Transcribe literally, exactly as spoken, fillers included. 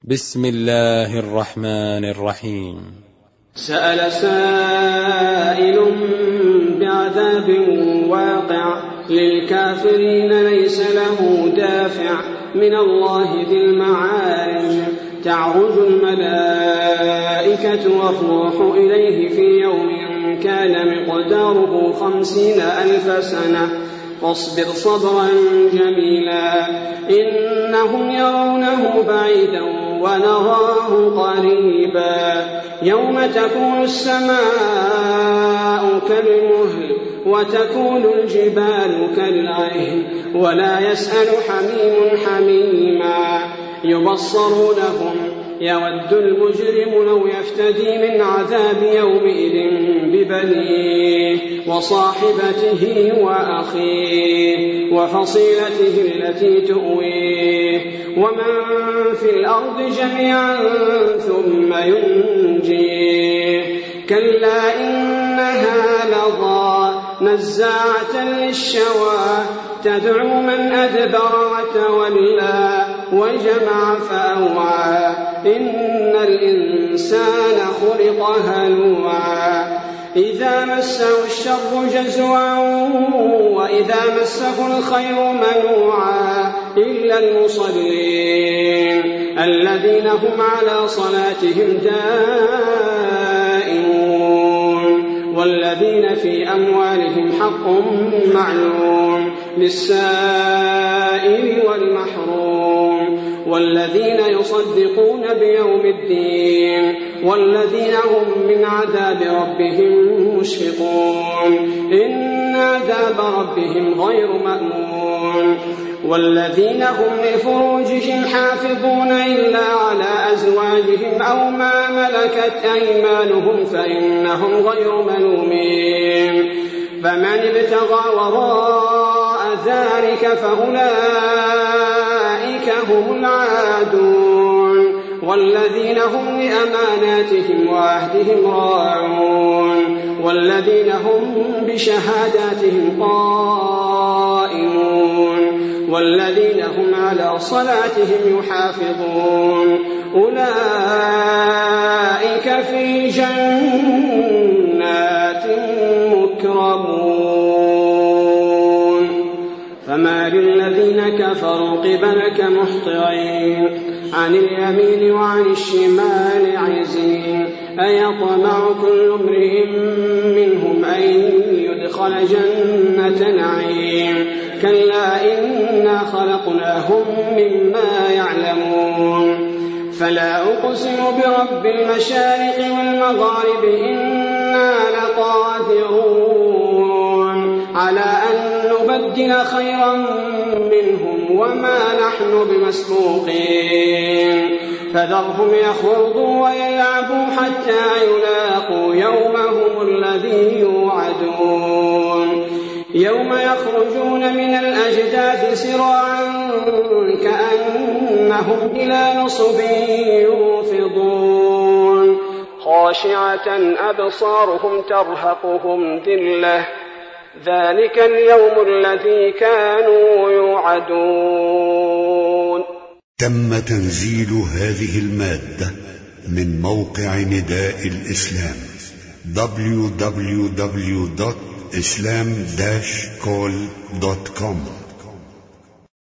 بسم الله الرحمن الرحيم. سأل سائل بعذاب واقع للكافرين ليس له دافع من الله ذي المعارج تعرج الملائكة والروح إليه في يوم كان مقداره خمسين ألف سنة فاصبر صبرا جميلا إنهم يرونه بعيدا ونراه قريبا يوم تكون السماء كالمهل وتكون الجبال كالعهن ولا يسأل حميم حميما يبصرونهم يود المجرم لو يفتدي من عذاب يومئذ ببنيه وصاحبته وأخيه وفصيلته التي تؤويه ومن في الأرض جميعا ثم ينجيه كلا إنها لظى نزاعة للشوى تدعو من أدبر وتولى وجمع فأوعى إن الإنسان خلق هلوعا إذا مسه الشر جزوعا وإذا مسه الخير منوعا إلا المصلين الذين هم على صلاتهم دائمون والذين في أموالهم حق معلوم للسائل والمحروم والذين يصدقون بيوم الدين والذين هم من عذاب ربهم مشفقون إن عذاب ربهم غير مأمون والذين هم لفروجهم حافظون إلا على أزواجهم أو ما ملكت أيمانهم فإنهم غير ملومين فمن ابتغى وراء ذلك فأولئك هم العادون والذين هم لأماناتهم وعهدهم راعون والذين هم بشهاداتهم قائمون والذين هم على صلاتهم يحافظون أولئك في جنات مكرمون فما للذين كفروا قبلك مهطعين عن اليمين وعن الشمال عزين أيطمع كل امرئ منهم أن يدخل جنة نعيم كلا إنا خلقناهم مما يعلمون فلا أقسم برب المشارق والمغارب إنا لقادرون على أن نبدل خيرا منهم وما نحن بمسبوقين فذرهم يخوضوا ويلعبوا حتى يلاقوا يومهم الذي يوعدون يوم يخرجون من الأجداث سراعا كأنهم إلى نصب يوفضون خاشعة أبصارهم ترهقهم ذلة ذلك اليوم الذي كانوا يوعدون. تم تنزيل هذه المادة من موقع نداء الإسلام دبليو دبليو دبليو دوت إسلام داش كول دوت كوم.